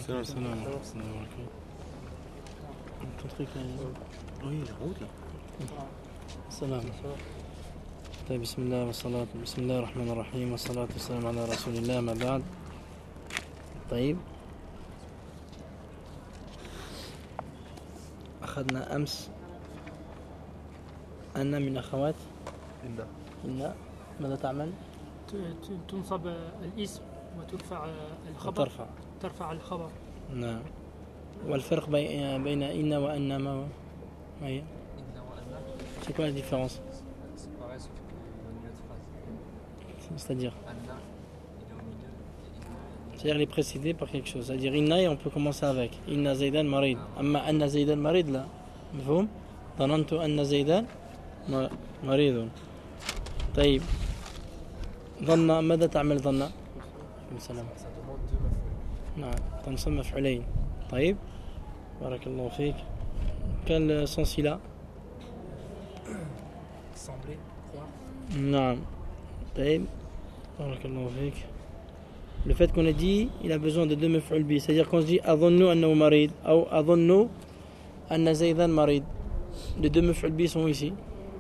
Salam, salam. Ton truc là. Oui, la route là. Salam. بسم الله والصلاة بسم الله الرحمن الرحيم والصلاة والسلام على رسول الله ما بعد. طيب أخذنا أمس أن من أخوات إن ماذا تعمل؟ تنصب الاسم وترفع الخبر. ترفع الخبر. نعم. والفرق بين إن وأن ما هي؟ C'est quoi la différence? C'est-à-dire il est précédé par quelque chose. C'est-à-dire inna et on peut commencer avec inna zaydan marid. Amma anna zaydan marid là. مفهوم؟ ظننت أن زيدان مريض. طيب ظن ماذا تعمل ظن؟ السلام. نعم تنصب مفعولين. طيب بارك الله فيك. Quel sens il a? Sembler, croire. نعم. طيب بارك الله فيك. Le fait qu'on ait dit il a besoin de deux maf'ul bi, c'est-à-dire qu'on se dit أظن أنه مريض أو أظن أن زيدان مريض. Les deux maf'ul bi sont ici.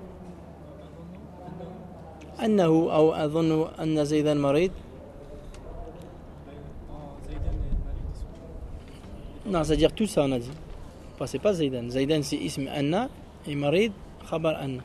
أنه أو أظن أن زيدان مريض. Non, c'est-à-dire tout ça on a dit. C'est pas Zaydan. Zaydan c'est ism Anna et Marid khabar Anna.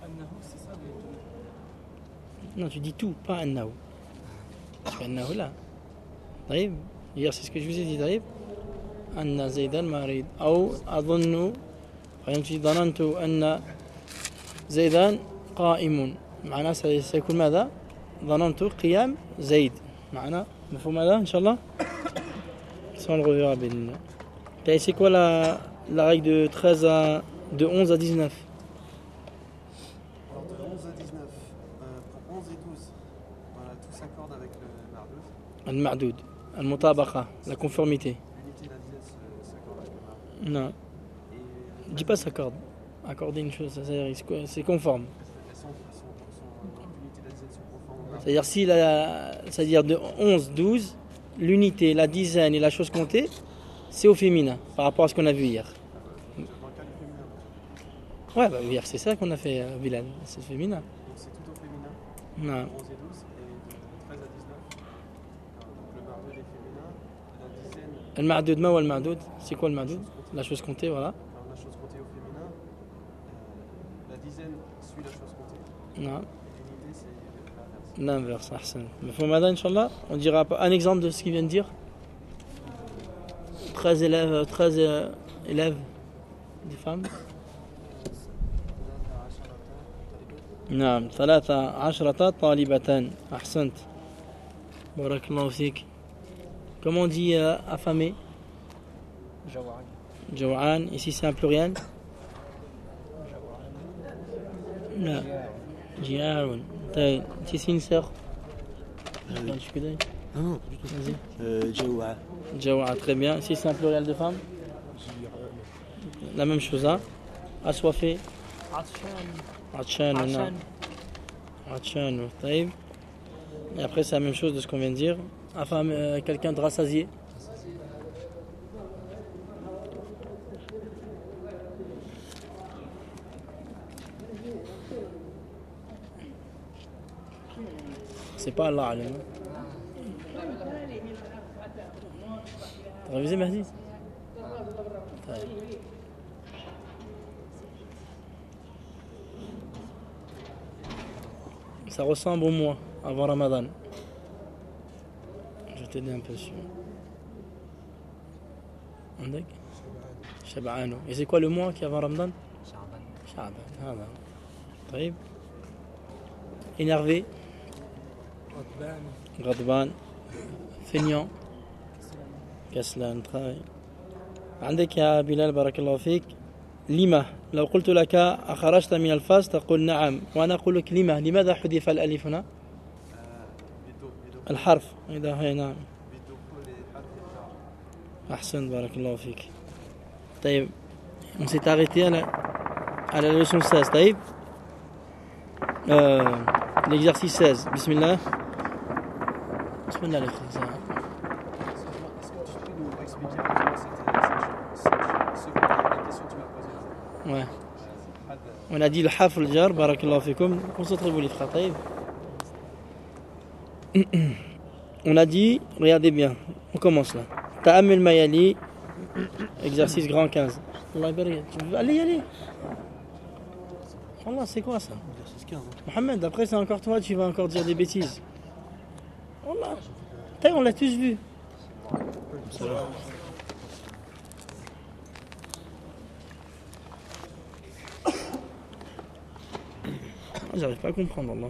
Non, tu dis tout, pas Annahu. Parce que Annahu là. طيب. Hier c'est ce que je vous ai dit. طيب. أن زيدان مريض أو أظن فهمت ظننت أن زيدان قائم. معناه سيكون ماذا؟ ظننت قيام زيد. معناه مفهوم هذا إن شاء الله. Ça on le reverra بإذن الله. C'est quoi la règle de 13 à de 11 à 19? Alors de 11 à 19, pour 11 et 12, voilà, tout s'accorde avec le mardoud. Al-ma'doud, al-mutabaqa, la conformité. L'unité et la dièse s'accordent avec le mardoud. Non. Dis pas s'accorde. Accorder une chose, c'est conforme. L'unité et la dièse sont conformes. C'est-à-dire si c'est-à-dire de 11, 12, l'unité, la dizaine et la chose comptée, c'est au féminin par rapport à ce qu'on a vu hier. Ouais, bah hier c'est ça qu'on a fait, Bilal, c'est féminin. Donc c'est tout au féminin. Non. 11 et 12 et de 13 à 19. Donc le mardoud est féminin, la dizaine. Al-ma'doud, ma ou al-ma'doud, c'est quoi le ma'doud? La chose comptée, voilà. Alors la chose comptée au féminin, la dizaine suit la chose comptée. Non. Et l'unité c'est l'inverse. L'inverse, ahsan. Mais faut madame, Inch'Allah, on dira un exemple de ce qu'il vient de dire. 13 élèves des femmes. نعم 13 طالبة أحسنت بارك الله فيك. Comment on dit affamé? جوعان. Ici c'est un pluriel. لا جياع. طيب tu es une sœur? Non, pas du tout. Jawa. Jawa, très bien. Ici c'est un pluriel de femme. La même chose, hein. Assoiffé. Atchan. Atchan. Taïb. Et après c'est la même chose de ce qu'on vient de dire. Affamé, quelqu'un de rassasié. C'est pas Allah alim. T'as révisé Mahdi? Ça ressemble au mois avant Ramadan. Je vais t'aider un peu sur. عندك؟ شبعان. Et c'est quoi le mois qui est avant Ramadan? شعبان. طيب. Énervé. غضبان. فينيون. كسلان. طيب. عندك يا بلال بارك الله فيك لما لو قلت لك أخرجت من الفاس تقول نعم وأنا أقول لك لما لماذا حذف الألف هنا؟ الحرف إذا هي نعم. أحسن بارك الله فيك. طيب on s'est arrêté à la leçon 16. طيب l'exercice 16 بسم الله. بسم الله. Est-ce que tu peux nous expliquer La question que tu m'as posée. Ouais. On a dit le haf al jar, barakallahu fikum. Concentrez-vous les frères. Taïb. On a dit, regardez bien, on commence là. Ta'ammul mayali, exercice grand 15. Allah barik. Allez, allez. Allah, c'est quoi ça? Exercice 15. Mohamed, après c'est encore toi, tu vas encore dire des bêtises. Allah. On l'a tous vu. J'arrive pas à comprendre, Allah.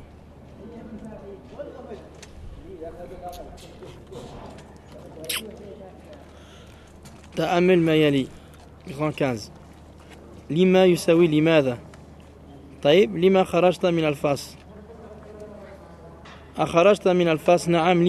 تأمل ما يلي grand 15 لما يساوي لماذا طيب لما خرجت من الفصل أخرجت من الفصل نعم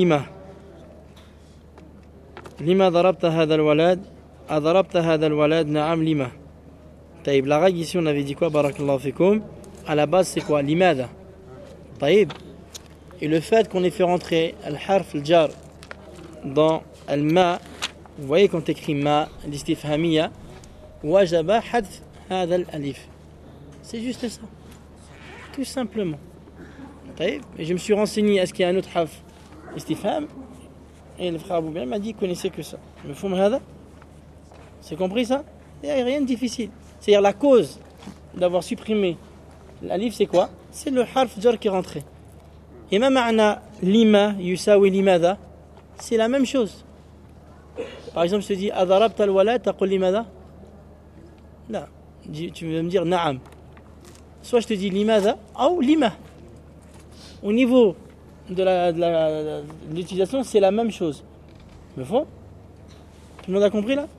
لما ضربت هذا الولد أضربت هذا الولد نعم لما طيب la règle ici on avait dit quoi barakallahu fikoum à la base c'est quoi لماذا طيب et le fait qu'on ait fait rentrer al-harf al-jar dans al-ma. Vous voyez quand écrit ma l'istifhamiyya wajaba hadf hadha al-alif. C'est juste ça. Tout simplement. Et je me suis renseigné est-ce qu'il y a un autre harf istifham et le frère Abou Bien m'a dit qu'il connaissait que ça. Mafhoum hada? C'est compris ça? Il n'y a rien de difficile. C'est-à-dire la cause d'avoir supprimé l'alif c'est quoi? C'est le harf jar qui est rentré. Et ma ma'na lima yusawi limada, c'est la même chose. Par exemple, je te dis adarabta al-walad, taqul limada? Là, tu veux me dire na'am. Soit je te dis limada ou lima. Au niveau de l'utilisation, c'est la même chose. Me faut? Tout le monde a compris là?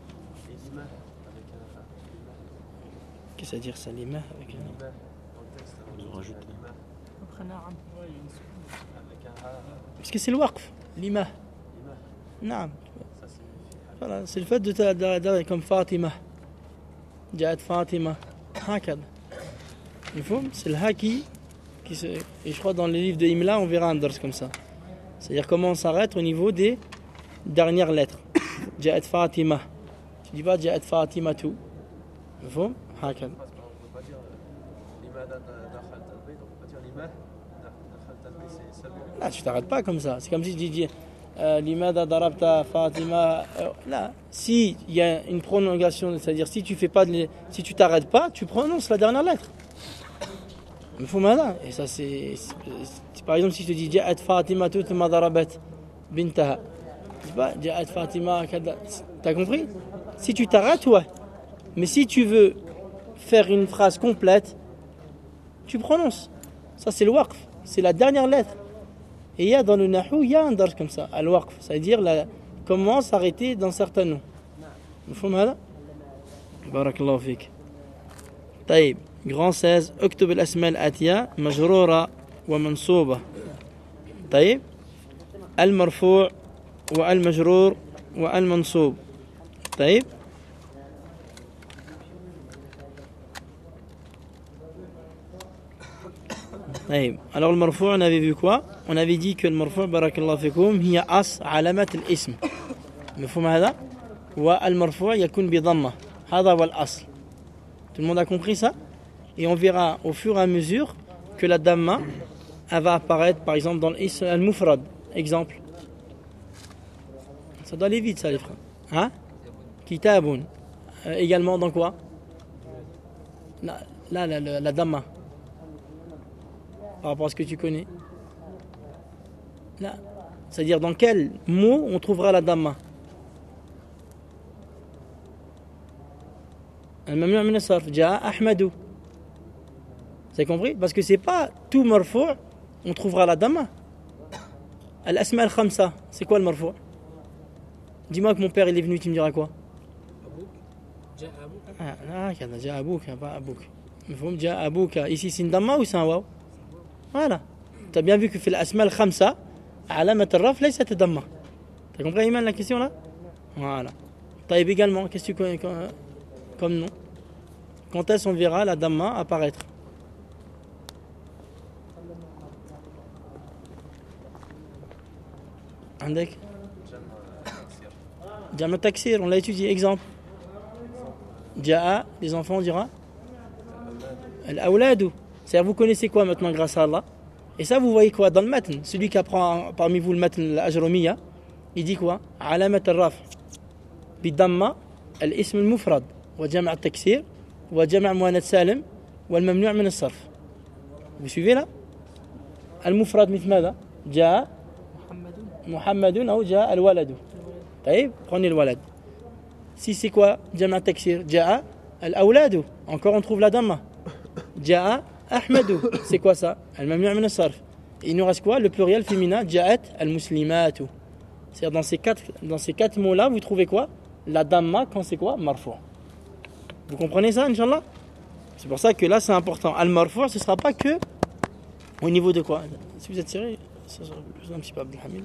Qu'est-ce que ça veut dire ça, lima avec un... On rajoute. Après na'am. Parce que c'est le waqf, lima. Na'am. Voilà, c'est le fait de comme Fatima. Ja'at Fatima. Hakad. Il faut, c'est le haki et je crois dans les livres de Imla on verra un dars comme ça. C'est-à-dire comment on s'arrête au niveau des dernières lettres. Ja'at Fatima. Tu dis pas Ja'at Fatima tout. Il faut, hakad. On ne peut pas dire limada dakhal talbayt, on peut pas dire limad dakhal talbayt, c'est ça. Là, tu t'arrêtes pas comme ça. C'est comme si tu dis Limada darabta Fatima. Là, si il y a une prolongation, c'est-à-dire si tu fais pas si tu t'arrêtes pas, tu prononces la dernière lettre. Il faut malin. Et ça c'est par exemple si je te dis Ja'at Fatima tout ma darabat bintaha. Tu sais pas Ja'at Fatima kada. T'as compris? Si tu t'arrêtes, ouais. Mais si tu veux faire une phrase complète, tu prononces. Ça c'est le waqf, c'est la dernière lettre. Et il y a dans le Nahou, il y a un dars comme ça, al-waqf, c'est-à-dire comment s'arrêter dans certains noms. مفهوم هذا؟ بارك الله فيك. طيب, grand 16, اكتب الأسماء الآتية مجرورة ومنصوبة. طيب, المرفوع والمجرور والمنصوب. طيب. طيب. Alors le marfou, on avait vu quoi? On avait dit que le marfou, barakallahu fikoum, هي أص علامة الاسم. مفهوم هذا؟ والمرفوع يكون بضمة. هذا هو الأصل. Tout le monde a compris ça? Et on verra au fur et à mesure que la damma elle va apparaître par exemple dans l'ism al-mufrad. Exemple. Ça doit aller vite ça les frères. Hein? Kitabun. Également dans quoi? La damma. Par rapport à ce que tu connais. Là. C'est-à-dire dans quel mot on trouvera la damma? Al-mamnu' min as-sarf. Ja'a Ahmadou. Vous avez compris? Parce que c'est pas tout marfou' on trouvera la damma. Al-asma al-khamsa. C'est quoi le marfou'? Dis-moi que mon père il est venu, tu me diras quoi? Ja'a Abouka, pas Abouka. Ja'a Abouka. Ici c'est une damma ou c'est un waw? Voilà. Tu as bien vu que fait l'asma al-khamsa, alamat al-raf, laissat damma. Tu as compris Iman la question là? Voilà. Taïb également, qu'est-ce que tu connais comme nom? Quand est-ce qu'on verra la damma apparaître? عندك جمع تكسير on l'a étudié exemple Ja'a, les enfants, on dira Al-awladu. C'est-à-dire, vous connaissez quoi maintenant grâce à Allah? Et ça, vous voyez quoi dans le matn? Celui qui apprend parmi vous le matn al-Ajrumiya, il dit quoi? Alamat al-raf. Bidamma, al-ism al-mufrad. Wa jama' al-taksir. Wa jama' muannath salim. Wa al-mamnu' min al-sarf. Vous suivez là? Al-mufrad مثل ماذا؟ جاء محمد أو جاء الولد. طيب, prenez le walad. Si c'est quoi? Jama' al-taksir. Ja'a al-awladu. Encore on trouve la damma. Ja'a Ahmadou, c'est quoi ça? Al-mamnu' min as-sarf. Il nous reste quoi? Le pluriel féminin, Ja'at al-muslimatu. C'est-à-dire dans ces quatre mots-là, vous trouvez quoi? La damma quand c'est quoi? Marfou'. Vous comprenez ça, Inch'Allah? C'est pour ça que là, c'est important. Al-marfou', ce ne sera pas que au niveau de quoi? Si vous êtes sérieux, ça sera plus un petit peu Abdelhamid.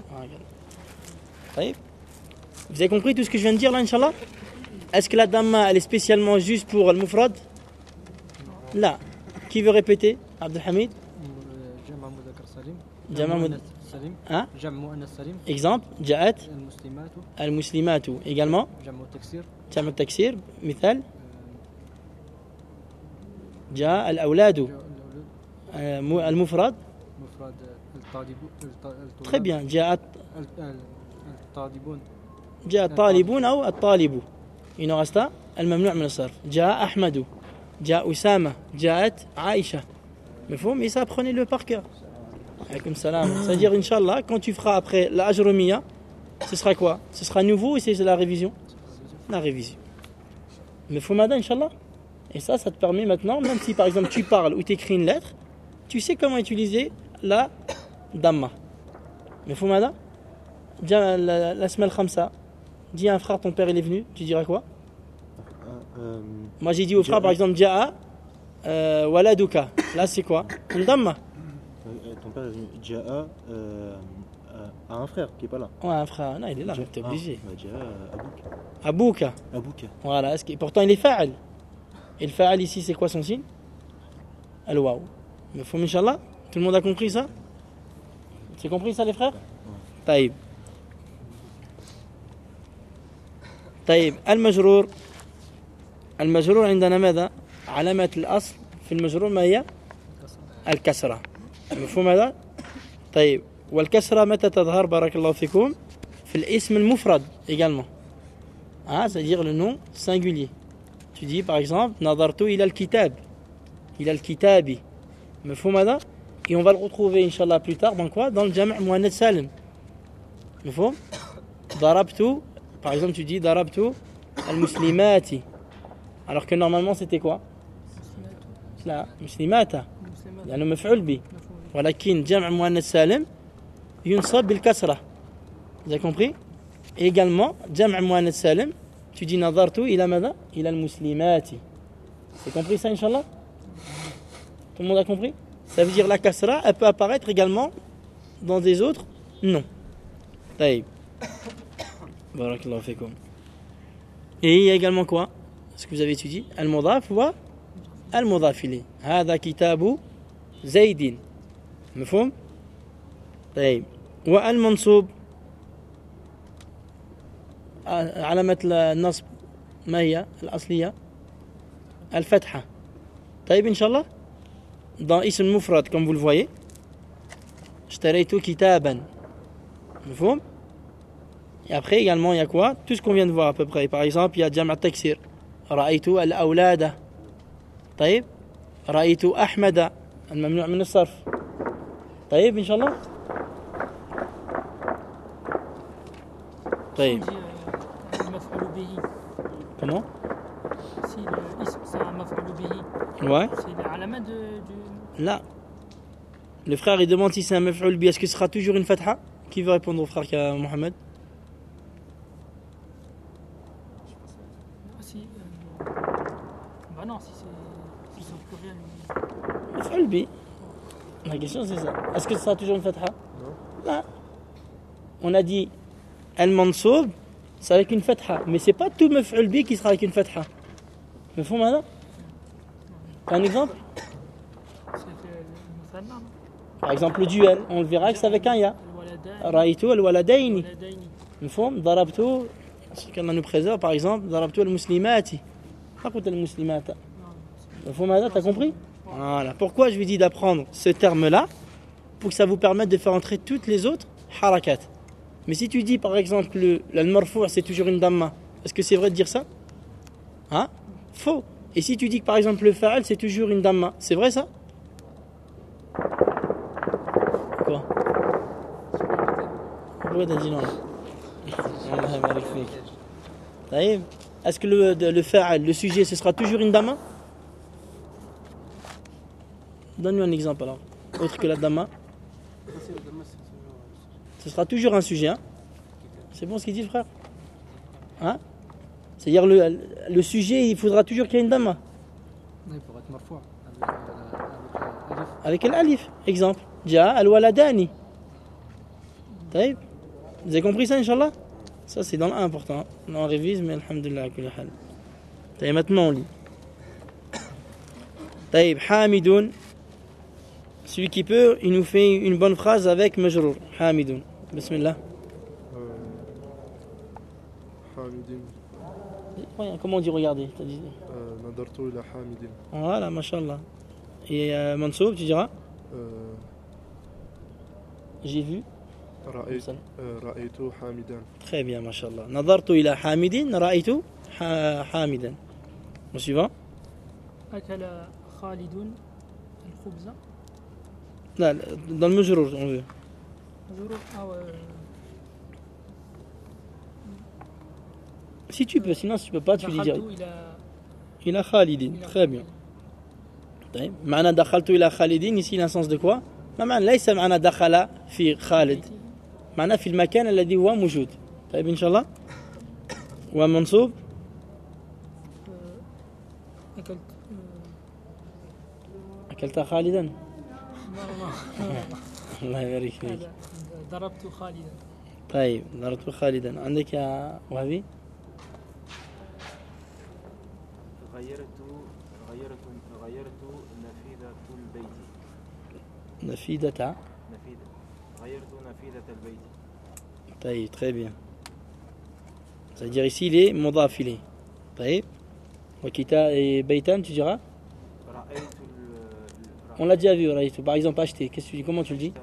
Vous avez compris tout ce que je viens de dire là, Inch'Allah? Est-ce que la damma, elle est spécialement juste pour al-mufrad? Là. Qui veut répéter? Abdelhamid? Jama' mudhakkar salim. Hein? Jama' muannath salim. Exemple, Ja'at Al-muslimatu. al-muslimatu. Également, Jama' taksir. Jama' al-taksir. Mithal, Ja'a al-awladu. Al-mufrad. Mufrad al-talibun. Très bien. Ja'at al-talibun. Ja'a talibun ou al-talibu. Il nous reste al-mamnu' min as-sarf. Ja'a Ahmadou. Ja'a Oussama. Ja'at Aïcha. Mais ça, prenez-le par cœur. Alaykoum salam. C'est-à-dire, Inch'Allah, quand tu feras après la Ajrumiya, ce sera quoi? Ce sera nouveau et c'est la révision? La révision. Mais Foumada, Inch'Allah. Et ça te permet maintenant, même si par exemple tu parles ou tu écris une lettre, tu sais comment utiliser la damma. Mais Foumada, la semaine khamsa, dis à un frère, ton père il est venu, tu diras quoi? Moi j'ai dit au frère par exemple Ja'a waladuka. Là c'est quoi? Une damma. Ton père est venu. Ja'a a un frère qui est pas là. Ouais, un frère, non, il est là, t'es obligé. Ja'a Abouka. Abouka. Voilà, pourtant il est fa'al. Et le fa'al ici c'est quoi son signe? Al-waw. Mais faut Inch'Allah, tout le monde a compris ça? C'est compris ça les frères? طيب. طيب المجرور عندنا ماذا؟ علامة الأصل في المجرور ما هي؟ الكسرة. مفهوم هذا؟ طيب والكسرة متى تظهر بارك الله فيكم؟ في الاسم المفرد également. C'est-à-dire le nom singulier. Tu dis par exemple نظرت إلى الكتاب. إلى الكتاب. مفهوم هذا؟ Et on va le retrouver Inch'Allah plus tard dans quoi? Dans le jama' muannath salim. مفهوم؟ ضربت. Par exemple tu dis ضربت المسلمات. Alors que normalement c'était quoi? لا مسلمات لأنه مفعول به ولكن جمع مؤنث سالم ينصب بالكسرة. Vous avez compris? Et également جمع مؤنث سالم tu dis نظرت إلى ماذا؟ إلى المسلمات. C'est compris ça Inch'Allah? Tout le monde a compris? Ça veut dire la kasra elle peut apparaître également dans des autres noms. طيب بارك الله فيكم. Et il y a également quoi? Ce que vous avez étudié, al-mudaf wa al-mudaf ilayh. هذا كتاب زيد. مفهوم؟ طيب والمنصوب علامة النصب ما هي الأصلية؟ الفتحة. طيب إن شاء الله dans اسم مفرد comme vous le voyez اشتريت كتابا. مفهوم؟ Et après également il y a quoi? Tout ce qu'on vient de voir à peu près. Par exemple il y a جمع التكسير. رأيت الأولاد. طيب رأيت أحمد الممنوع من الصرف. طيب إن شاء الله. طيب المفعول به. Comment? Si l'ism c'est un maf'ul bihi. Ouais. C'est la alama du. Là. Le frère il demande si c'est un maf'ul bi. Est-ce que ce sera toujours une fatha? Qui veut répondre au frère qui a Mohamed? Si. Bah non, si c'est au pluriel. مفعول bi. La question c'est ça. Est-ce que ce sera toujours une fatha? Non. On a dit al-mansoub c'est avec une fatha. Mais c'est pas tout maf'ul bi qui sera avec une fatha. مفهوم هذا؟ Un exemple? Par exemple le duel, on le verra que c'est avec un ya. رأيت الولدين. مفهوم؟ ضربت ce qu'Allah nous préserve par exemple ضربت المسلمات. ما قلت المسلمات. مفهوم هذا, t'as compris? Voilà. Pourquoi je lui dis d'apprendre ce terme-là? Pour que ça vous permette de faire entrer toutes les autres harakat. Mais si tu dis par exemple le marfou' c'est toujours une damma, est-ce que c'est vrai de dire ça? Hein? Faux. Et si tu dis que par exemple le fa'al c'est toujours une damma, c'est vrai ça? Quoi? Pourquoi t'as dit non? Allah barik fik. Taïb. Est-ce que le fa'al, le sujet, ce sera toujours une damma? Donne-nous un exemple alors, autre que la damma. Ce sera toujours un sujet, hein? C'est bon ce qu'il dit le frère? Hein? C'est-à-dire le sujet, il faudra toujours qu'il y ait une damma. Il pourrait être marfou' Avec l'alif, exemple. Jaa al-waladani. Taïb. Vous avez compris ça, Inch'Allah? Ça, c'est dans le 1 important. On révise, mais alhamdulillah, kulli hal. Taïb, maintenant on lit. Taïb, Hamidoun. Celui qui peut, il nous fait une bonne phrase avec majrour. Hamidoun. Bismillah. حامد Ouais, comment on dit regardez? نظرت إلى حامد Voilà, mashallah. Et Mansoub, tu diras? J'ai vu. رأيت حامدا. Très bien, mashallah. نظرت إلى حامد رأيت حامدا. Le suivant? أكل خالد الخبز. Là, dans le majrour, on veut. Si tu peux, sinon si tu peux pas, tu dis direct. إلى خالد. Très bien. طيب معنى دخلت إلى خالد ici il a un sens de quoi؟ ما معنى ليس معنى دخل في خالد معنى في المكان الذي هو موجود. طيب إن شاء الله. ومنصوب أكلت خالدا. الله يبارك فيك. ضربت خالدا. طيب ضربت خالدا. عندك يا وهبي؟ غيرت نافذة البيت. نفيدة. غيرت نافذة البيت. طيب très bien. C'est-à-dire ici il est مضاف إليه. طيب. وكتا et بيتان tu diras? On l'a déjà vu, رأيت. Par exemple acheter. Qu'est-ce que tu dis? Comment tu le dis?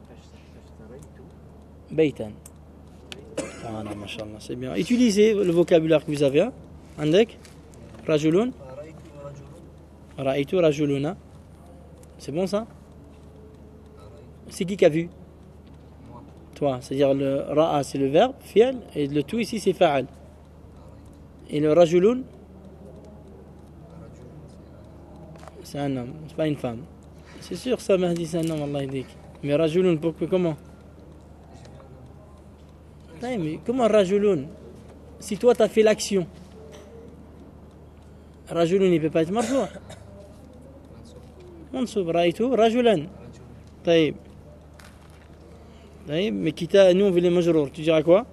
بيتان. Voilà, mashallah, c'est bien. Utilisez le vocabulaire que vous avez. Hein? عندك رجل. رأيت رجلنا. C'est bon ça? C'est qui a vu? Toi. C'est-à-dire le ra'a c'est le verbe, fi'l, et le tout ici c'est fa'al. Et le rajulun, c'est un homme, c'est pas une femme. C'est sûr ça, Mahdi, c'est un homme, Allah ydik. Mais rajulun, pourquoi, comment? Mais comment rajulun? Si toi tu as fait l'action, rajulun il peut pas être marfou'. منصوب رأيت رجلا. طيب mais quitte nous on veut les majrour, tu diras quoi?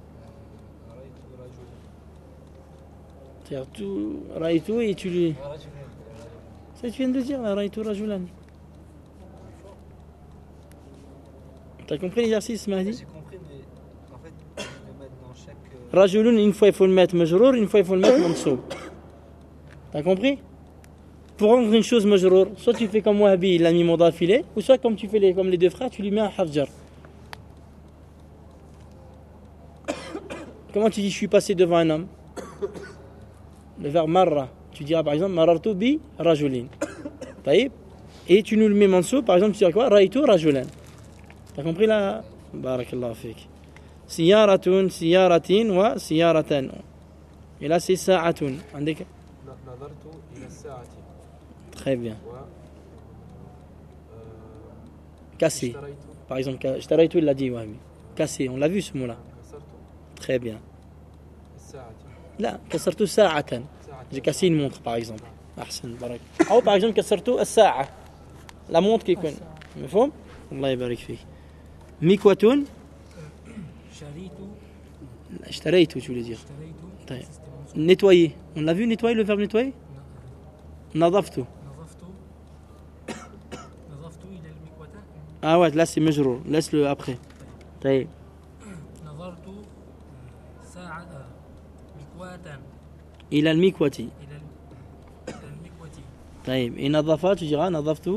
C'est-à-dire tout رأيت et tu lui ça tu viens de dire là رأيت رجلا. T'as compris l'exercice Mahdi? J'ai compris, mais en fait, je vais mettre dans chaque. رجل une fois il faut le mettre majrour, une fois il faut le mettre منصوب. T'as compris? Pour rendre une chose majrour, soit tu fais comme Wahbi, il l'a mis mudaf ilayh, ou soit comme tu fais comme les deux frères, tu lui mets un harf jar. Comment tu dis je suis passé devant un homme? Le verbe marra, tu diras par exemple marartu bi rajulin. Taïb. Et tu nous le mets mansoub, par exemple tu diras quoi? Ra'aytu rajulan. T'as compris là? Barakallahu fik. Siyaratun, siyaratin wa siyaratan. Et là c'est sa'atun. عندك نظرت إلى الساعة. Très bien. Cassé. Par exemple, اشتريت il l'a dit, Wahbi. Cassé, on l'a vu ce mot-là. Très bien. Là, كسرت ساعة. J'ai cassé une montre par exemple. أحسن بارك. أو par exemple كسرت الساعة. La montre qui connaît. مفهوم؟ الله يبارك فيك. مكوة. اشتريت, tu voulais dire. طيب. Nettoyer. On l'a vu nettoyer, le verbe nettoyer? نظفت. Ah ouais, là c'est majrour. Laisse-le après. طيب. نظرت ساعة مكواة. إلى المكوة. طيب et نظف tu diras نظفت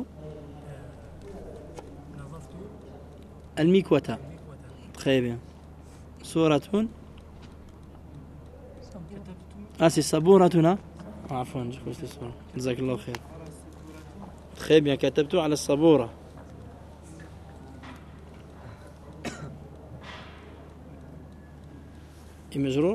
المكوة. Très bien. سورة Ah c'est صبورة. عفوا je crois que c'est ça. جزاك الله خير. Très bien كتبت على الصبورة. Et مجرور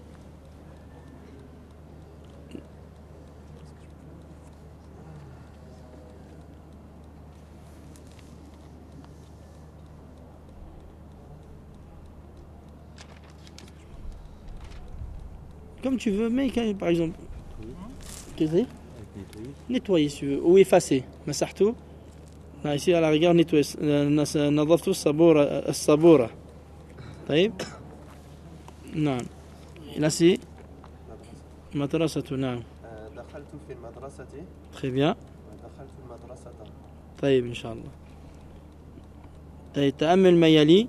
comme tu veux, mais par exemple, qu'est-ce que c'est? Nettoyer si tu veux, ou effacer. مسحته. Là, ici à la rigueur nettoyer. نظفت الصبورة. طيب. نعم. Là c'est مدرسة. نعم. دخلت في المدرسة. Très bien. دخلت المدرسة. طيب إن شاء الله. طيب تأمل ما يلي.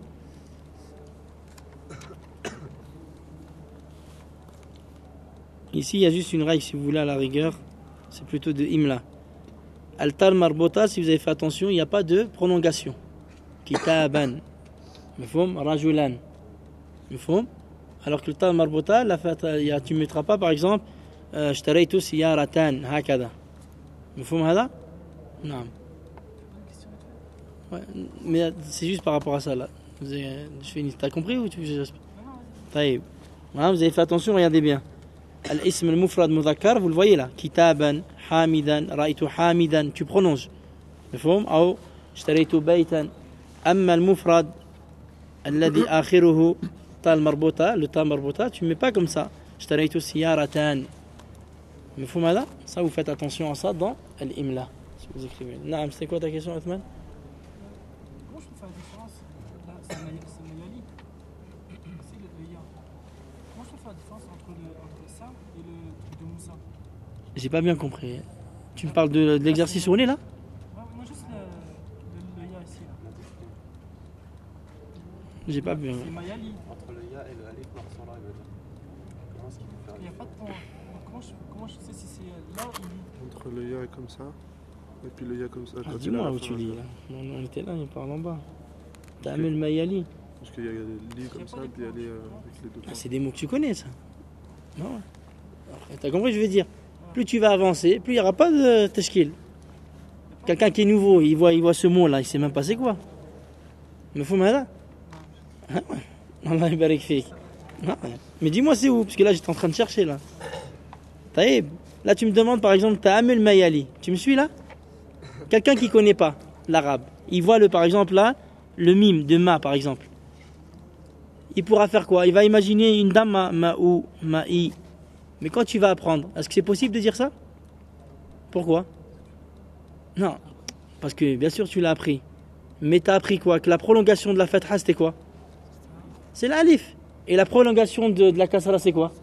Ici, il y a juste une règle, si vous voulez, à la rigueur, c'est plutôt de imla. Al-tal marbota, si vous avez fait attention, il n'y a pas de prolongation. Kitaban. Mifhoum, rajulan. Mifhoum. Alors que le tal marbota, tu ne mettras pas, par exemple, اشتريت سيارة هكذا. مفهوم هذا؟ نعم. Ouais, mais c'est juste par rapport à ça là. Je finis. T'as compris ou tu veux que je... طيب. Voilà, vous avez fait attention, regardez bien. الاسم المفرد مذكر, vous le voyez là. كتابا, حامدا, رأيت حامدا, tu prononces. مفهوم؟ أو اشتريت بيتا. أما المفرد الذي آخره تاء مربوطة, le تاء مربوطة, tu ne mets pas comme ça. اشتريت سيارة. مفهوم هذا؟ Ça vous faites attention à ça dans l'imla. Si vous écrivez. نعم, c'était quoi ta question, Othman? Comment je peux faire la différence? Là, c'est Mayali. C'est le ya. Comment je peux faire la différence entre ça et le truc de Moussa? J'ai pas bien compris. Tu me parles de l'exercice où on est là? Ouais, non, juste le ya ici. Là. J'ai pas bien. C'est Mayali. Entre le ya et le alif marsura, il veut dire. Comment est-ce qu'il peut faire? Il n'y a pas de point. Comment je sais si c'est là ou lui? Entre le ya comme ça, et puis le ya comme ça. Ah, quand dis-moi il est à où la tu fin, lis là. On était là, il parle en bas. Ta'amel Mayali. Parce qu'il y a le li comme ça, puis il y a les avec les deux Ah, points. c'est des mots que tu connais ça. Non. T'as compris, je veux dire. Plus tu vas avancer, plus il n'y aura pas de tashkil. Quelqu'un qui est nouveau, il voit ce mot là, il sait même pas c'est quoi. Mais faut m'aider. Ah ouais. Allah yabarik fik. Ah ouais. Mais dis-moi c'est où, parce que là j'étais en train de chercher là. Taïb. Là tu me demandes par exemple Ta'amel Mayali. Tu me suis là? Quelqu'un qui connaît pas l'arabe, il voit par exemple là, le mime de ma par exemple. Il pourra faire quoi? Il va imaginer une dame ma'ou, ma'i. Mais quand tu vas apprendre, est-ce que c'est possible de dire ça? Pourquoi? Non. Parce que bien sûr tu l'as appris. Mais tu as appris quoi? Que la prolongation de la fatha c'était quoi? C'est l'alif. Et la prolongation de la kasra c'est quoi?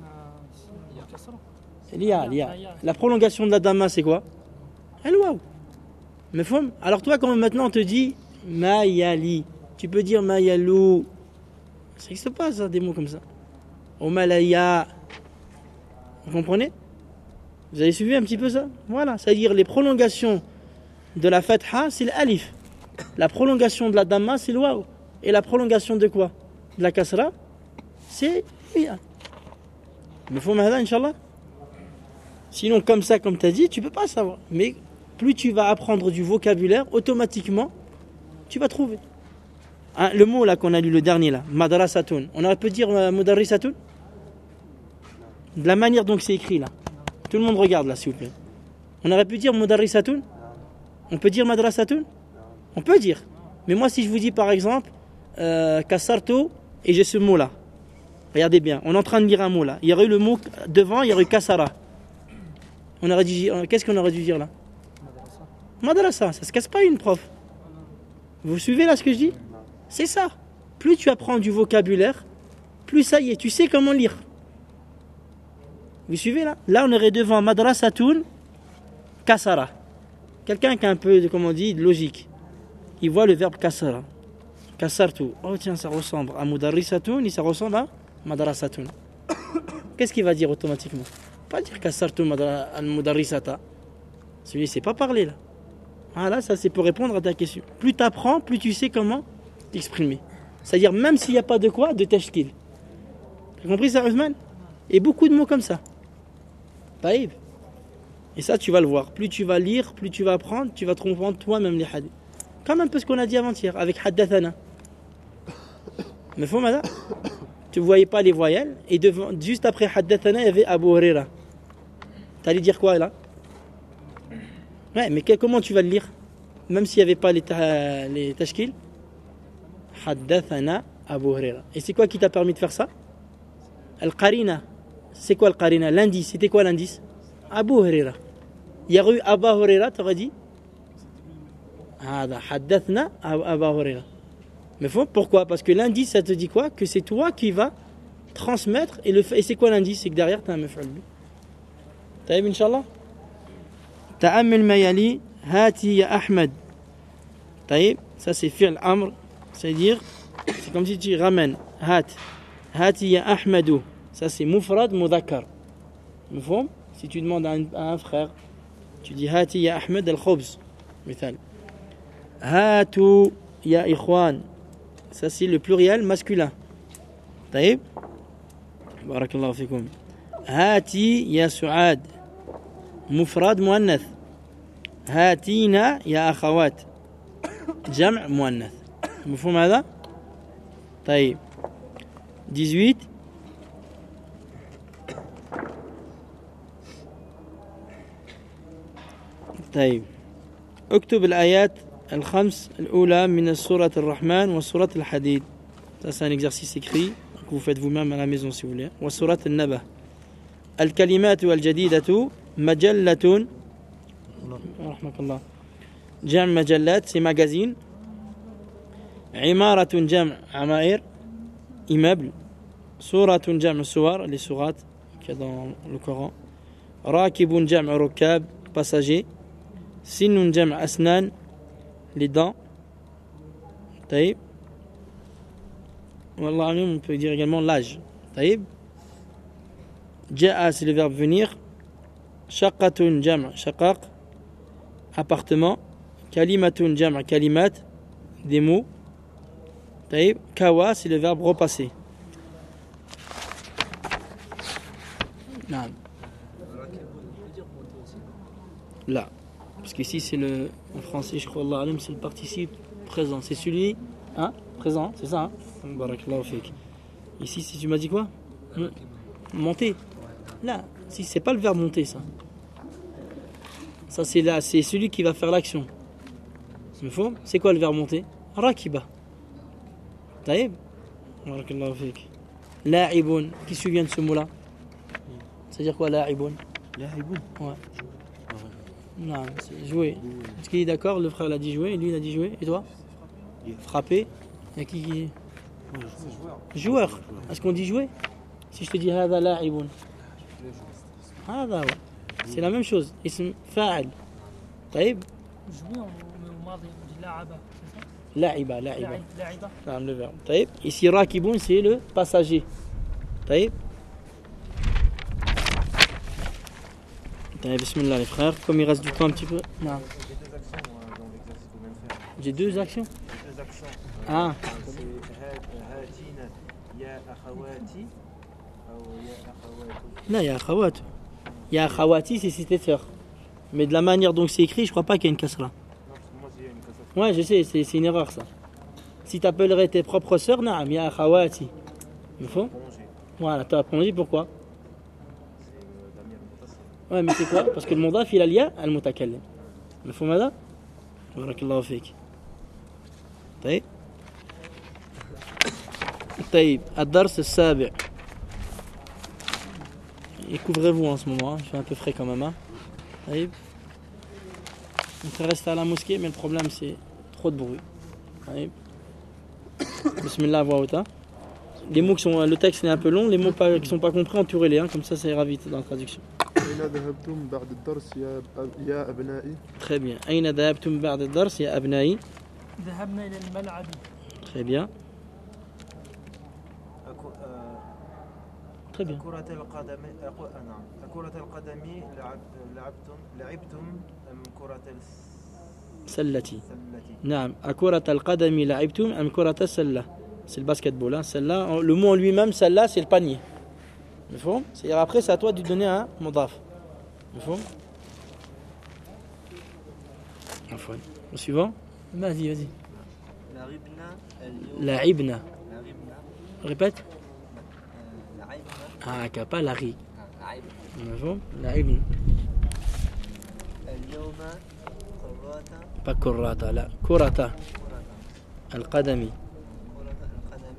L'ia. La prolongation de la damma c'est quoi? El waouh. Mais faut... Alors toi quand maintenant on te dit Mayali, tu peux dire Mayalou. Ça n'existe pas ça, des mots comme ça. Omalaya. Vous comprenez? Vous avez suivi un petit peu ça? Voilà, c'est-à-dire les prolongations de la fatha c'est l'alif. La prolongation de la damma c'est le waouh. Et la prolongation de quoi? De la kasra c'est l'ia. Mais faut m'aider Inch'Allah. Sinon, comme ça, comme tu as dit, tu ne peux pas savoir. Mais plus tu vas apprendre du vocabulaire, automatiquement, tu vas trouver. Hein, le mot là qu'on a lu, le dernier là, madrasatun. On aurait pu dire mudarrisatun? De la manière dont c'est écrit là. Tout le monde regarde là, s'il vous plaît. On aurait pu dire mudarrisatun? On peut dire madrasatun? On peut dire. Mais moi, si je vous dis par exemple, kasartu, et j'ai ce mot là. Regardez bien, on est en train de lire un mot là. Il y aurait eu le mot devant, il y aurait eu kasara. On aurait dû, qu'est-ce qu'on aurait dû dire là? Madrasa, ça se casse pas une prof. Vous suivez là ce que je dis? C'est ça. Plus tu apprends du vocabulaire, plus ça y est, tu sais comment lire. Vous suivez là? Là on aurait devant madrasatun, kasara. Quelqu'un qui a un peu de, comment on dit, de logique. Il voit le verbe kasara. Kasartu. Oh tiens, ça ressemble à mudarrisatun et ça ressemble à madrasatun. Qu'est-ce qu'il va dire automatiquement? Pas dire kasartu al-mudarrisata. Celui-là, il ne sait pas parler là. Voilà, ça c'est pour répondre à ta question. Plus tu apprends, plus tu sais comment t'exprimer. C'est-à-dire même s'il n'y a pas de quoi, de tashkil. T'as compris ça, Othman? Et beaucoup de mots comme ça. Taïb. Et ça, tu vas le voir. Plus tu vas lire, plus tu vas apprendre, tu vas te comprendre toi-même les hadiths. Comme un peu ce qu'on a dit avant-hier avec haddathana. Mais faut madame, tu ne voyais pas les voyelles et juste après haddathana, il y avait Abu Huraira. T'allais dire quoi là? Ouais, mais comment tu vas le lire? Même s'il n'y avait pas les tashkil. Haddathana Abu Huraira. Et c'est quoi qui t'a permis de faire ça? Al-Qarina. C'est quoi Al-Qarina? L'indice. C'était quoi l'indice? Abu Huraira. Il y a eu Abu Huraira, tu aurais dit? Haddathna Abu Huraira. Mais pourquoi? Parce que l'indice, ça te dit quoi? Que c'est toi qui vas transmettre. Et c'est quoi l'indice? C'est que derrière, tu as un maf'ul bi. Taïb, Inch'Allah. Ta'ammil mayali, hati ya Ahmed. Taïb, ça c'est fi'l amr. C'est-à-dire, c'est comme si tu ramènes. Hati ya Ahmedou. Ça c'est mufrad mudhakkar. Mufhum? Si tu demandes à un frère, tu dis hati ya Ahmed al-khubz. Mithal. Hatu ya ikhwan. Ça c'est le pluriel masculin. Taïb. Barakallahu fikoum. Hati ya Su'ad. مفرد مؤنث. هاتينا يا أخوات. جمع مؤنث. مفهوم هذا؟ طيب 18. طيب اكتب الآيات الخمس الأولى من السورة الرحمن وسورة الحديد. Ça c'est un exercice écrit que vous faites vous-même à la maison si vous voulez. وسورة النبأ. الكلمات الجديدة مجلة رحمك الله. جمع مجلات c'est magazine. عمارة جمع عمائر immeuble. سورة جمع سور les sourates qu'il y a dans le Coran. راكب جمع ركاب passager. سن جمع أسنان les dents. طيب والله on peut dire également l'âge. طيب جاء c'est le verbe venir. شقة جمع شقاق appartement. كلمة جمع كلمات des mots. طيب كوا c'est le verbe repasser. نعم. Là, parce qu'ici c'est le en français je crois Allah alim c'est le participe présent, c'est celui présent, c'est ça barakallahu fik. Ici si tu m'as dit quoi? Monter. Là, si c'est pas le verbe monter ça. Ça c'est là, c'est celui qui va faire l'action. C'est quoi le verbe monter? Rakiba. Taïb. Barakallahu fik. La'ibun, qui se souvient de ce mot-là? C'est-à-dire quoi la'ibun? La'ibun. Ouais. Non, c'est jouer. Est-ce qu'il est d'accord? Le frère l'a dit jouer, lui il a dit jouer. Et toi? Frapper. Il y a qui? Joueur. Est-ce qu'on dit jouer? Si je te dis hada la'ibun. Hada ouais. C'est la même chose. Ism fa'al. Taïb. Jouer au mardi, on dit la'aba, c'est ça? La'iba. La'iba. Non, le verbe. Taïb. Ici rakiboun c'est le passager. Taïb. Bismillah les frères, comme il reste du temps un petit peu. Non. J'ai deux actions dans l'exercice qu'on vient de faire. J'ai deux actions. Deux actions. Ah. C'est hatina ya akhawati ou ya akhawatu. Non, il y a akhawat. Il y a akhawati, c'est ses sœurs. Mais de la manière dont c'est écrit, je crois pas qu'il y a une kasra. Non, parce que moi j'ai une kasra. Ouais, je sais, c'est une erreur ça. Si tu appellerais tes propres sœurs, naam, il y a akhawati. Il faut? Voilà, tu as prolongé pourquoi? Ouais, mais c'est quoi? Parce que le mudaf il a lien al mutakallim. مفهوم هذا؟ بارك الله فيك. طيب. طيب الدرس السابع. Et couvrez-vous en ce moment, je suis un peu frais quand même. طيب. On peut rester à la mosquée, mais le problème c'est trop de bruit. طيب. Bismillah à voix haute. Les mots qui sont, le texte est un peu long, les mots qui ne sont pas compris, entourez-les, comme ça ira vite dans la traduction. Très bien. أين ذهبتم بعد الدرس يا أبنائي؟ ذهبنا إلى الملعب. Très bien. Très bien. كرة القدم نعم كرة القدم لعبتم أم كرة سلتي. السلة نعم. أكرة القدم لعبتم أم كرة السلة. C'est le basketball. Hein. Celle-là, le mot en lui-même, celle-là, c'est le panier. مفهوم. C'est-à-dire après, c'est à toi de donner un mudaf. مفهوم. عفوا. Le suivant. Vas-y. لعبنا لعبنا. اليوم لعبنا Répète. لعبنا pas la ri. لعبنا مفهوم. لعبنا. اليوم قرات pas كراتا لا كرة القدم. كرة القدم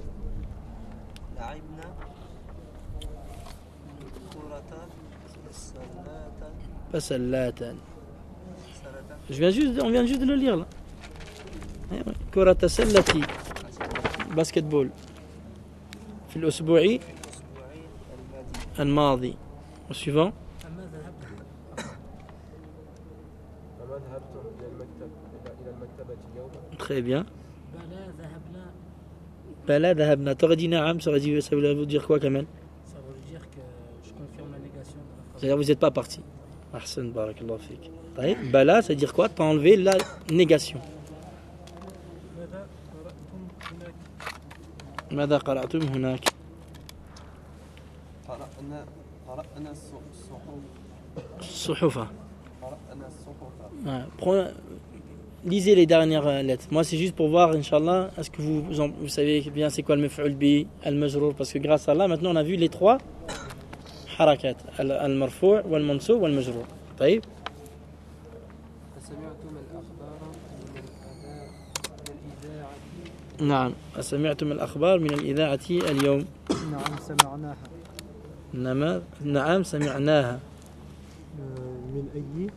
لعبنا كرة السلة فسلاتا. سلة On vient juste de le lire là. كرة السلة باسكتبول في الأسبوع الأسبوع الماضي الماضي. Suivant. أما ذهبت فما ذهبتم إلى المكتبة اليوم Très bien. بلا ذهبنا. بلا ذهبنا. T'aurais dit نعم, ça voulait dire quoi quand même? Ça veut dire que je confirme la négation de la phrase. C'est-à-dire vous n'êtes pas parti. Ahsan, barakallahu fik. Bala, ça veut dire quoi? T'as enlevé la négation. ماذا قرأتم هناك؟ ماذا قرأتم هناك؟ قرأنا الصحف الصحف. قرأنا الصحف Lisez les dernières lettres. Moi, c'est juste pour voir, Inch'Allah, est-ce que vous savez bien c'est quoi le maf'ul bi, al-majrour, parce que grâce à Allah, maintenant, on a vu les trois harakat, al-marfou', wal-mansou', wal-majrour. طيب. سمعتم الأخبار من الإذاعة نعم. سمعتم الأخبار من الإذاعة اليوم؟ نعم سمعناها. نعم سمعناها. من أي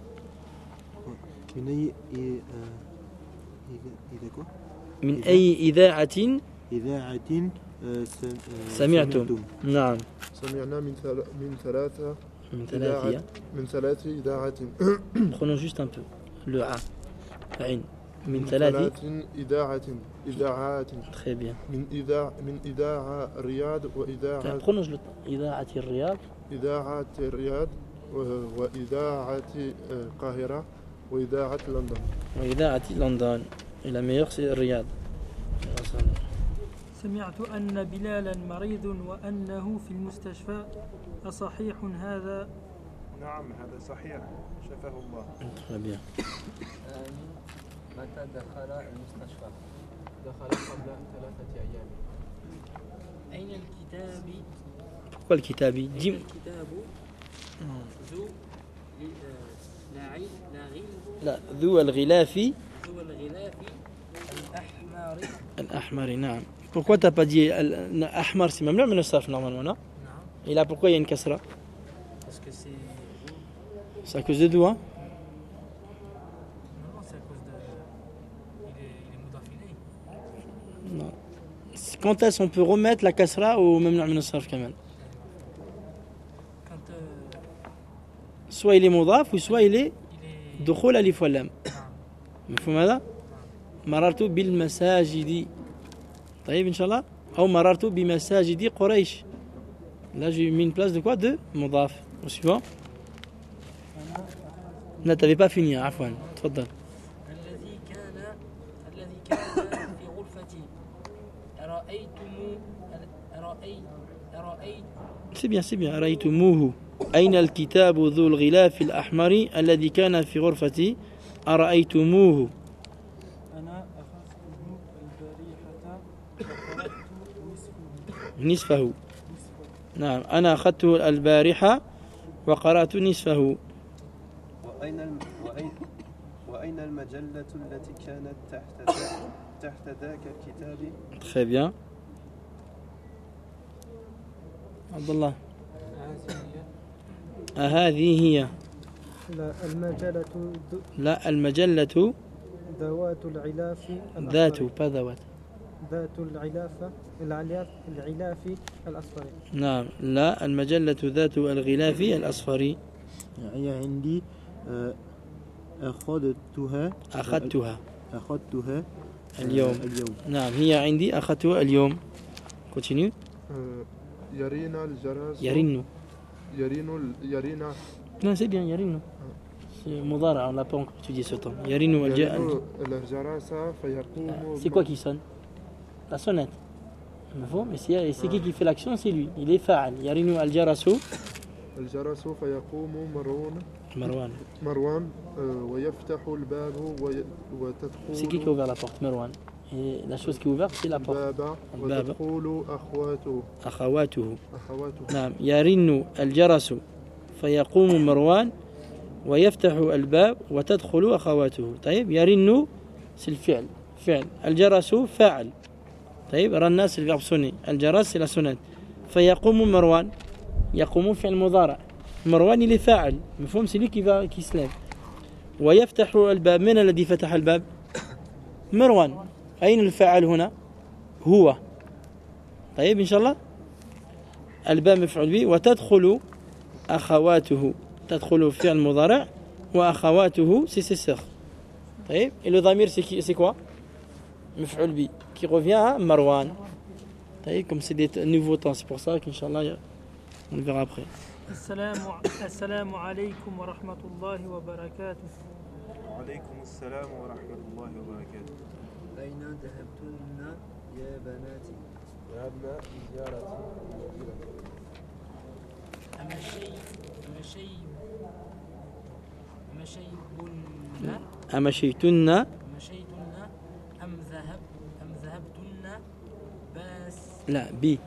إذا كو من أي إذاعة إذاعة سمعتم؟ نعم. سمعنا من ثلاثة من ثلاثة. من ثلاث إذاعات. Prenons juste un peu. Le A. عين. من ثلاث إذاعات. Très bien. من إذاعة الرياض وإذاعة Prononce le إذاعة الرياض. إذاعة الرياض وإذاعة القاهرة وإذاعة لندن. وإذاعة لندن. Et la meilleure c'est الرياض. سمعت أن بلالا مريض وأنه في المستشفى. أصحيح هذا؟ نعم هذا صحيح شفاه الله. Très bien. متى دخل المستشفى؟ دخل قبل 3 أيام. أين الكتاب؟ Pourquoi le kitabi? Dis. الكتاب ذو لا ذو الغلاف ذو الغلاف الأحمر. الأحمر. نعم. Pourquoi t'as pas dit الأحمر? C'est mamnu' min as-sarf normalement, non? نعم. Et là pourquoi il y a une kasra? Parce que c'est. C'est à cause de d'où, hein? Non, c'est à cause de. Il est mudaf ilayh. Non. Quand est-ce qu'on peut remettre la kasra au mamnu' min as-sarf quand même? Quand Soit il est mudaf ou soit il est il est. دخول ألف واللام. نعم. مفهوم هذا؟ مررت بالمساجد. طيب إن شاء الله. أو مررت بمساجد قريش. Là j'ai mis une place de quoi? De mudaf. Au suivant. Non, t'avais pas fini, عفوا. تفضل. الذي كان في غرفتي. رأيت C'est bien. رأيتموه. أين الكتاب ذو الغلاف الأحمر الذي كان في غرفتي؟ أرأيتموه؟ أنا أخذته البارحة وقرأت نصفه. نعم أنا أخذته البارحة وقرأت نصفه. وأين المجلة التي كانت تحت ذاك الكتاب؟ Très bien. عبد الله. هذه هي. لا المجلة ذوات الغلاف ذات pas ذوات. ذات الغلاف الأصفر. نعم لا المجلة ذات الغلاف الأصفر. هي عندي أخذتها اليوم. نعم هي عندي أخذتها اليوم. Continue. يرينا الجرس يرن. يرينا Non, c'est bien, يرن. C'est Modara, on l'a pas encore étudié ce temps. يرن الجرس فيقوم C'est quoi qui sonne? La sonnette. Mais c'est qui fait l'action? C'est lui. Il est fa'al. يرن الجرس. الجرس فيقوم مروان. مروان ويفتح الباب C'est qui a ouvert la porte? Marwan. Et la chose qui est ouverte, c'est la porte. الباب وتدخل أخواته. أخواته نعم. يرن الجرس فيقوم مروان ويفتح الباب وتدخل أخواته. طيب يرن c'est le فعل. فعل. الجرس فاعل. طيب رن c'est le verbe sonner. الجرس c'est la sonnette. فيقوم مروان. يقوم فعل مضارع. مروان il est فاعل. مفهوم c'est lui qui se lève. ويفتح الباب. من الذي فتح الباب؟ مروان. أين الفاعل هنا؟ هو. طيب إن شاء الله الباب مفعول به وتدخل أخواته. تدخل فعل مضارع وأخواته c'est ses sœurs. طيب et le ضمير c'est quoi? مفعول به qui revient à Marwan. طيب comme c'est des nouveaux temps c'est pour ça qu'Inch'Allah on le verra après. السلام عليكم ورحمة الله وبركاته. وعليكم السلام ورحمة الله وبركاته. أين ذهبتن يا بناتي؟ ذهبنا لزيارة أمشيتن أم ذهبتن بس لا بي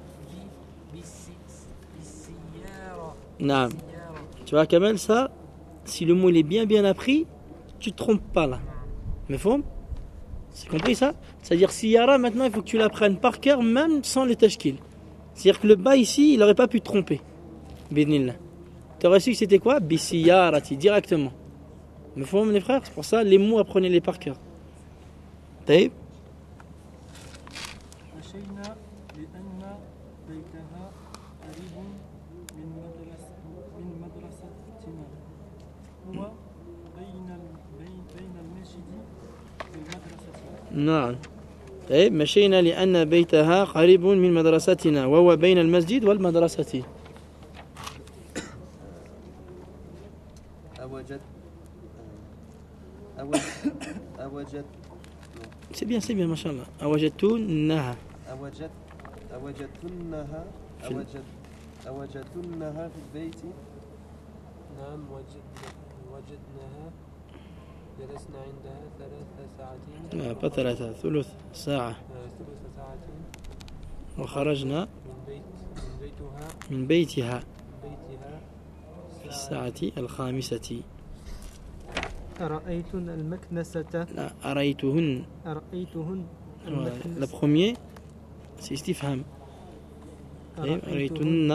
بالسيارة. نعم. Tu vois Kamel, ça si le mot il est bien appris tu te trompes pas là. Mais faut c'est compris ça? C'est-à-dire siyara maintenant il faut que tu l'apprennes par cœur même sans le tashkil. C'est-à-dire que le bas ici il aurait pas pu te tromper. Bidnillah. Tu aurais su que c'était quoi? Bisiyarati directement. Mais faut les frères, c'est pour ça les mots apprenez-les par cœur. طيب مشينا لأن بيتها قريب من مدرستنا. هو بين المسجد والمدرسة. نعم. طيب مشينا لأن بيتها قريب من مدرستنا وهو بين المسجد والمدرسة. أوجد C'est bien, mashallah. أوجدتنها. أوجدتنها في البيت. نعم وجدناها جلسنا عندها 3 ساعات. لا pas ثلاثة ثلث ساعة. 3 ساعات. وخرجنا من بيتها في الساعة 5. أرأيتن المكنسة؟ لا أرأيتهن. La première c'est istifham. أرأيتن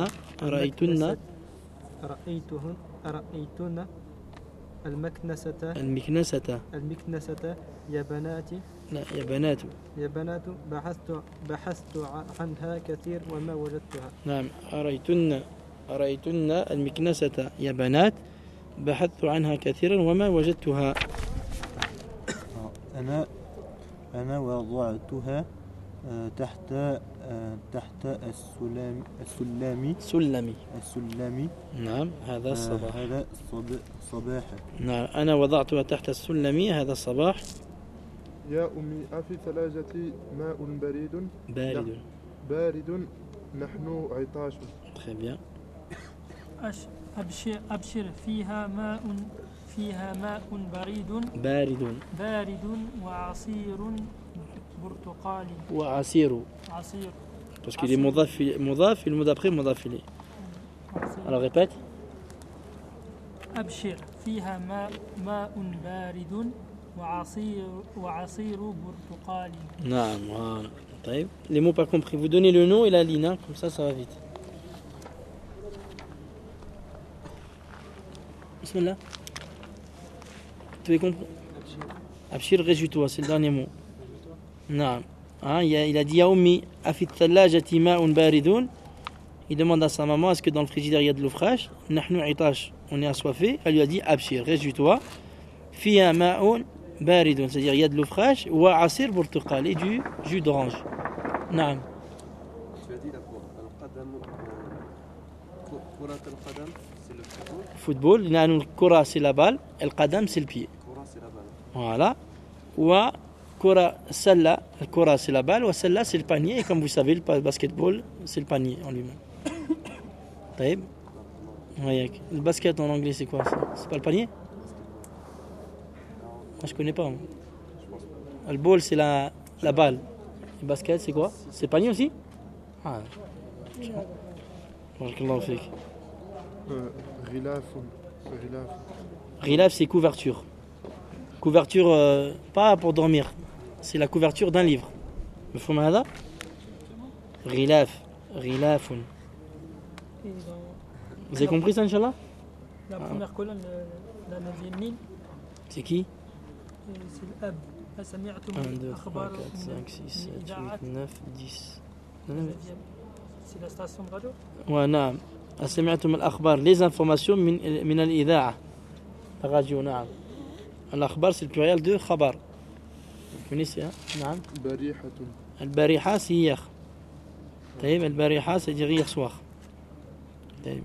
المكنسة يا بناتي. لا يا بنات بحثت عنها كثير وما وجدتها. نعم. أرأيتن المكنسة يا بنات بحثت عنها كثيرا وما وجدتها. أنا وضعتها تحت السلم. نعم هذا الصباح. نعم أنا وضعتها تحت السلم هذا الصباح. يا أمي أفي الثلاجة ماء بارد نحن عطاش. Très bien. أبشر فيها ماء بارد وعصير برتقالي. وعصير. Parce qu'il est مضاف et le mot d'après مضاف إليه. Alors répète. أبشر فيها ماء بارد وعصير برتقالي. نعم voilà. طيب. Les mots pas compris. Vous donnez le nom et la ligne, hein, comme ça va vite. Bismillah. Tu as compris? Abshir, réjouis-toi, c'est le dernier mot. Non. Hein, il a dit à Oumi, Afit thalajati ma'un baridun. Il demande à sa maman, est-ce que dans le frigidaire il y a de l'eau fraîche? Nahnu itash, on est assoiffé. Elle lui a dit, Abshir, réjouis-toi. Fiha ma'un baridun, c'est-à-dire il y a de l'eau fraîche. Wa asir burtuqal, et du jus d'orange. Non. Tu as dit là pour al-qadam كرة القدم c'est le football. football. لأن الكرة c'est la balle, القدم c'est le pied. كرة c'est la balle. Voilà. وكرة السلة, الكرة c'est la balle, والسلة c'est le panier. Et comme vous savez, le basketball c'est le panier en lui-même. طيب. وياك. Le basket en anglais c'est quoi ça? C'est pas le panier? Moi je connais pas. Moi. Le ball c'est la balle. Le basket c'est quoi? C'est le panier aussi? Ah. Barakallahu fik. غلاف غلاف Ghilaf c'est couverture. Couverture pas pour dormir. C'est la couverture d'un livre. مفهوم هذا؟ غلاف غلاف. Et Vous avez compris ça, Inch'Allah? la première colonne, la 9e ligne, C'est qui? c'est l'ab. سمعتم 1, 2, 3, الأخبار 4, 5, 6, 7, 8, 9, 10. C'est la station de radio. ونعم سمعتم الأخبار les informations من الإذاعة الراديو نعم الأخبار c'est le pluriel de خبر vous connaissez hein نعم بريحة البارحة c'est hier طيب البارحة c'est dire hier soir طيب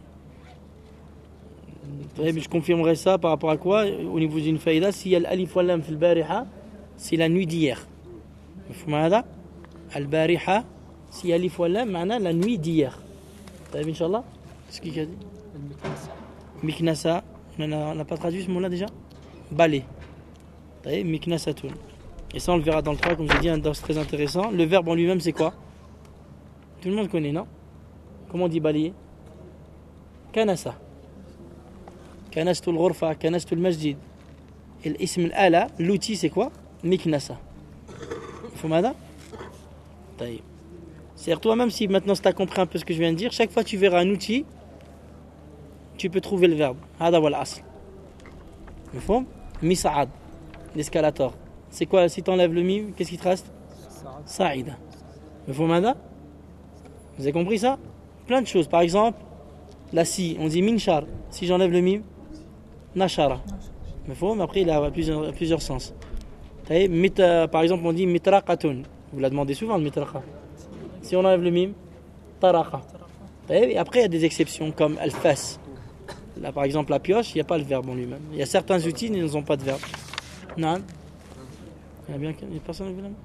طيب je confirmerai ça par rapport à quoi au niveau d'une faïda s'il y a l'alif wal lam في البارحة c'est la nuit d'hier مفهوم هذا البارحة s'il y a l'alif wal lam معناه la nuit d'hier طيب إن شاء الله ce qu'il a dit Miknasa, on n'a pas traduit ce mot-là déjà? Balai. Miknasatun. Et ça on le verra dans le 3, comme j'ai dit, un dars très intéressant. Le verbe en lui-même c'est quoi? Tout le monde connaît, non? Comment on dit balayer? Kanasa. Kanastul ghurfa, kanastul masjid. Et l'ism al-ala, l'outil c'est quoi? Miknasa. Fumada? Taïb. C'est-à-dire toi, même si maintenant tu as compris un peu ce que je viens de dire, chaque fois que tu verras un outil, tu peux trouver le verbe. هذا هو الأصل. مفهوم؟ مسعد. L'escalator. C'est quoi si tu enlèves le mime, qu'est-ce qui te reste? Saïda. مفهوم هذا? Vous avez compris ça? Plein de choses. Par exemple, la si, on dit minchar. Si j'enlève le mime, nashara. مفهوم? Après, il a plusieurs sens. Par exemple, on dit mitraqatun. Vous la demandez souvent le mitraqa. Si on enlève le mime, taraqa. Et après, il y a des exceptions comme al-fas. Là, par exemple, la pioche, il n'y a pas le verbe en lui-même. Il y a certains outils, ils n'ont pas de verbe. Non. Il y a bien une personne qui veut la main.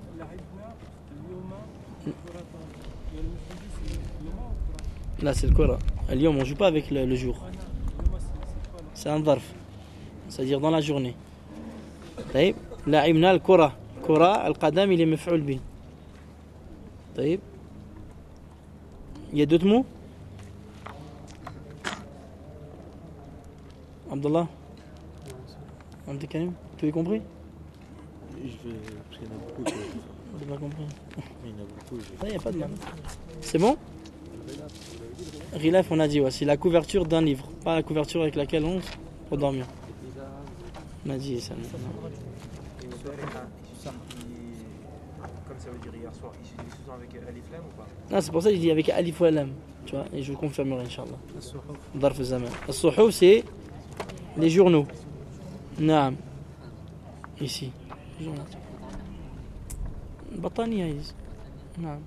Là, c'est le Qura. Al-yom, on ne joue pas avec le jour. C'est un dharf. C'est-à-dire dans la journée. طيب لعبنا الكرة كرة القدم il est مفعول به. طيب il y a d'autres mots? Abdallah? Abdelkarim? Tu as compris? Je vais. Parce qu'il y en a beaucoup. Je n'ai pas compris. Il y en a beaucoup. Il n'y a pas de mal. C'est bon? Ghilaf, on a dit, ouais, c'est la couverture d'un livre, pas la couverture avec laquelle on pour dormir. On a dit ça. Comme ça veut dire hier soir, il s'utilise souvent avec Alif Lam ou pas? Non, c'est pour ça que je dis avec Alif ou Lam, tu vois, et je vous confirmerai, Inch'Allah. Darf Zaman. Al-Suhuf, c'est les journaux. Naam. Ici. Batania, ici. Naam.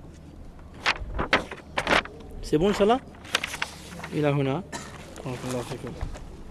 C'est bon, Inch'Allah? Il a huna. Barakallahu fikum.